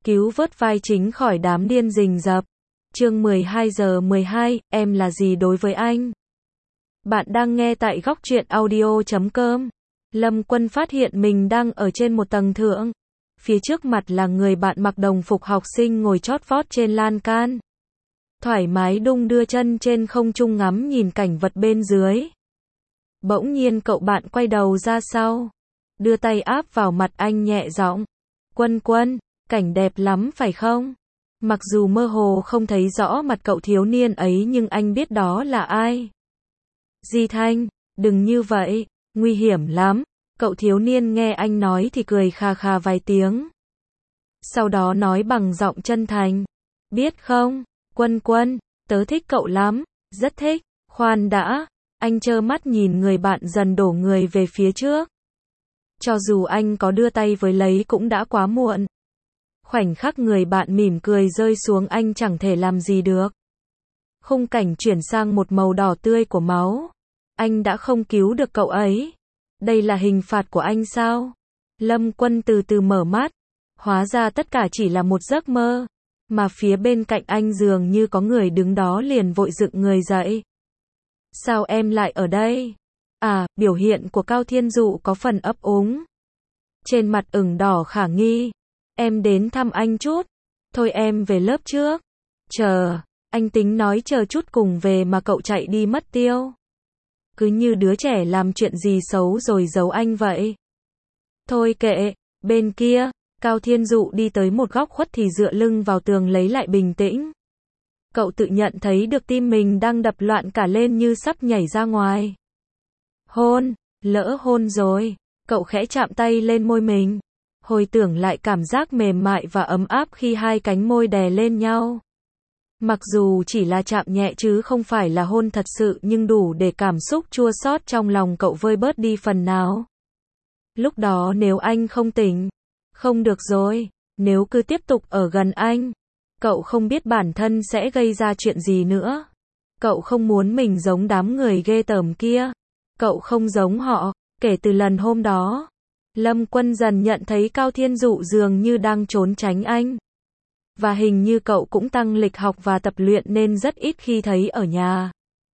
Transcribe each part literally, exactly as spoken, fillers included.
cứu vớt vai chính khỏi đám điên rình rập. Chương mười hai giờ mười hai, em là gì đối với anh? Bạn đang nghe tại góc truyện audio chấm com. Lâm Quân phát hiện mình đang ở trên một tầng thượng. Phía trước mặt là người bạn mặc đồng phục học sinh ngồi chót vót trên lan can. Thoải mái đung đưa chân trên không trung ngắm nhìn cảnh vật bên dưới. Bỗng nhiên cậu bạn quay đầu ra sau. Đưa tay áp vào mặt anh nhẹ giọng. Quân Quân, cảnh đẹp lắm phải không? Mặc dù mơ hồ không thấy rõ mặt cậu thiếu niên ấy nhưng anh biết đó là ai. Di Thanh, đừng như vậy, nguy hiểm lắm. Cậu thiếu niên nghe anh nói thì cười kha kha vài tiếng. Sau đó nói bằng giọng chân thành. Biết không, Quân Quân, tớ thích cậu lắm, rất thích. Khoan đã, anh trơ mắt nhìn người bạn dần đổ người về phía trước. Cho dù anh có đưa tay với lấy cũng đã quá muộn. Khoảnh khắc người bạn mỉm cười rơi xuống anh chẳng thể làm gì được. Khung cảnh chuyển sang một màu đỏ tươi của máu. Anh đã không cứu được cậu ấy. Đây là hình phạt của anh sao? Lâm Quân từ từ mở mắt. Hóa ra tất cả chỉ là một giấc mơ. Mà phía bên cạnh anh dường như có người đứng đó liền vội dựng người dậy. Sao em lại ở đây? À, biểu hiện của Cao Thiên Dụ có phần ấp úng. Trên mặt ửng đỏ khả nghi. Em đến thăm anh chút. Thôi em về lớp trước. Chờ, anh tính nói chờ chút cùng về mà cậu chạy đi mất tiêu. Cứ như đứa trẻ làm chuyện gì xấu rồi giấu anh vậy. Thôi kệ, bên kia, Cao Thiên Dụ đi tới một góc khuất thì dựa lưng vào tường lấy lại bình tĩnh. Cậu tự nhận thấy được tim mình đang đập loạn cả lên như sắp nhảy ra ngoài. Hôn, lỡ hôn rồi, cậu khẽ chạm tay lên môi mình. Hồi tưởng lại cảm giác mềm mại và ấm áp khi hai cánh môi đè lên nhau. Mặc dù chỉ là chạm nhẹ chứ không phải là hôn thật sự nhưng đủ để cảm xúc chua xót trong lòng cậu vơi bớt đi phần nào. Lúc đó nếu anh không tỉnh, không được rồi, nếu cứ tiếp tục ở gần anh, cậu không biết bản thân sẽ gây ra chuyện gì nữa. Cậu không muốn mình giống đám người ghê tởm kia. Cậu không giống họ, kể từ lần hôm đó. Lâm Quân dần nhận thấy Cao Thiên Dụ dường như đang trốn tránh anh. Và hình như cậu cũng tăng lịch học và tập luyện nên rất ít khi thấy ở nhà.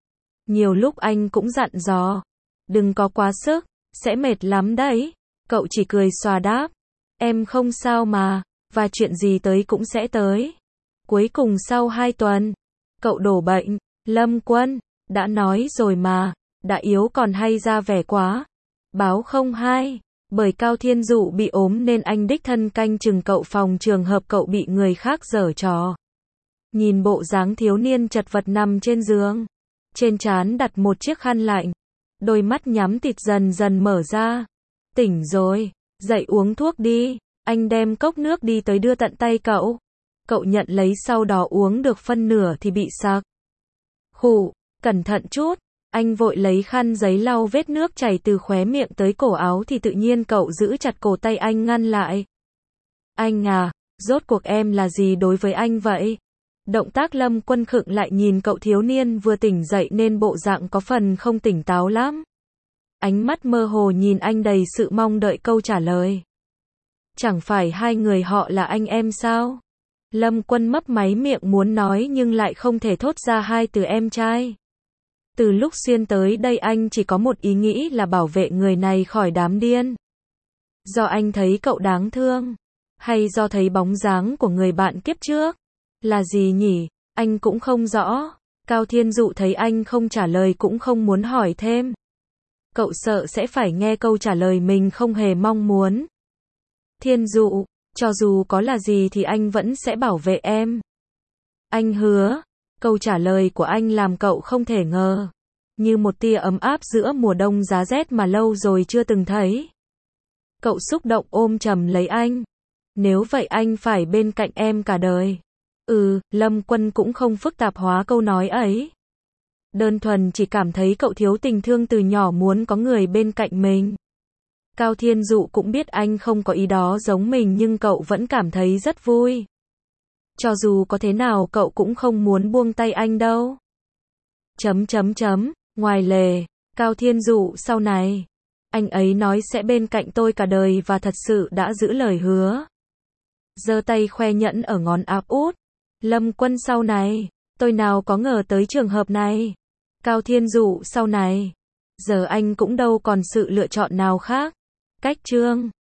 Nhiều lúc anh cũng dặn dò. Đừng có quá sức, sẽ mệt lắm đấy. Cậu chỉ cười xòa đáp. Em không sao mà, và chuyện gì tới cũng sẽ tới. Cuối cùng sau hai tuần, cậu đổ bệnh. Lâm Quân, đã nói rồi mà, đã yếu còn hay ra vẻ quá. Báo không hay. Bởi Cao Thiên Dụ bị ốm nên anh đích thân canh chừng cậu phòng trường hợp cậu bị người khác giở trò. Nhìn bộ dáng thiếu niên chật vật nằm trên giường. Trên trán đặt một chiếc khăn lạnh. Đôi mắt nhắm tịt dần dần mở ra. Tỉnh rồi, dậy uống thuốc đi. Anh đem cốc nước đi tới đưa tận tay cậu. Cậu nhận lấy sau đó uống được phân nửa thì bị sặc. Khụ, cẩn thận chút. Anh vội lấy khăn giấy lau vết nước chảy từ khóe miệng tới cổ áo thì tự nhiên cậu giữ chặt cổ tay anh ngăn lại. Anh à, rốt cuộc em là gì đối với anh vậy? Động tác Lâm Quân khựng lại nhìn cậu thiếu niên vừa tỉnh dậy nên bộ dạng có phần không tỉnh táo lắm. Ánh mắt mơ hồ nhìn anh đầy sự mong đợi câu trả lời. Chẳng phải hai người họ là anh em sao? Lâm Quân mấp máy miệng muốn nói nhưng lại không thể thốt ra hai từ em trai. Từ lúc xuyên tới đây anh chỉ có một ý nghĩ là bảo vệ người này khỏi đám điên. Do anh thấy cậu đáng thương, hay do thấy bóng dáng của người bạn kiếp trước? Là gì nhỉ? Anh cũng không rõ. Cao Thiên Dụ thấy anh không trả lời cũng không muốn hỏi thêm. Cậu sợ sẽ phải nghe câu trả lời mình không hề mong muốn. Thiên Dụ, cho dù có là gì thì anh vẫn sẽ bảo vệ em. Anh hứa. Câu trả lời của anh làm cậu không thể ngờ. Như một tia ấm áp giữa mùa đông giá rét mà lâu rồi chưa từng thấy. Cậu xúc động ôm chầm lấy anh. Nếu vậy anh phải bên cạnh em cả đời. Ừ, Lâm Quân cũng không phức tạp hóa câu nói ấy. Đơn thuần chỉ cảm thấy cậu thiếu tình thương từ nhỏ muốn có người bên cạnh mình. Cao Thiên Dụ cũng biết anh không có ý đó giống mình nhưng cậu vẫn cảm thấy rất vui. Cho dù có thế nào cậu cũng không muốn buông tay anh đâu. Chấm chấm chấm, ngoài lề, Cao Thiên Dụ sau này. Anh ấy nói sẽ bên cạnh tôi cả đời và thật sự đã giữ lời hứa. giơ tay khoe nhẫn ở ngón áp út. Lâm Quân sau này, tôi nào có ngờ tới trường hợp này. Cao Thiên Dụ sau này, giờ anh cũng đâu còn sự lựa chọn nào khác. Cách chương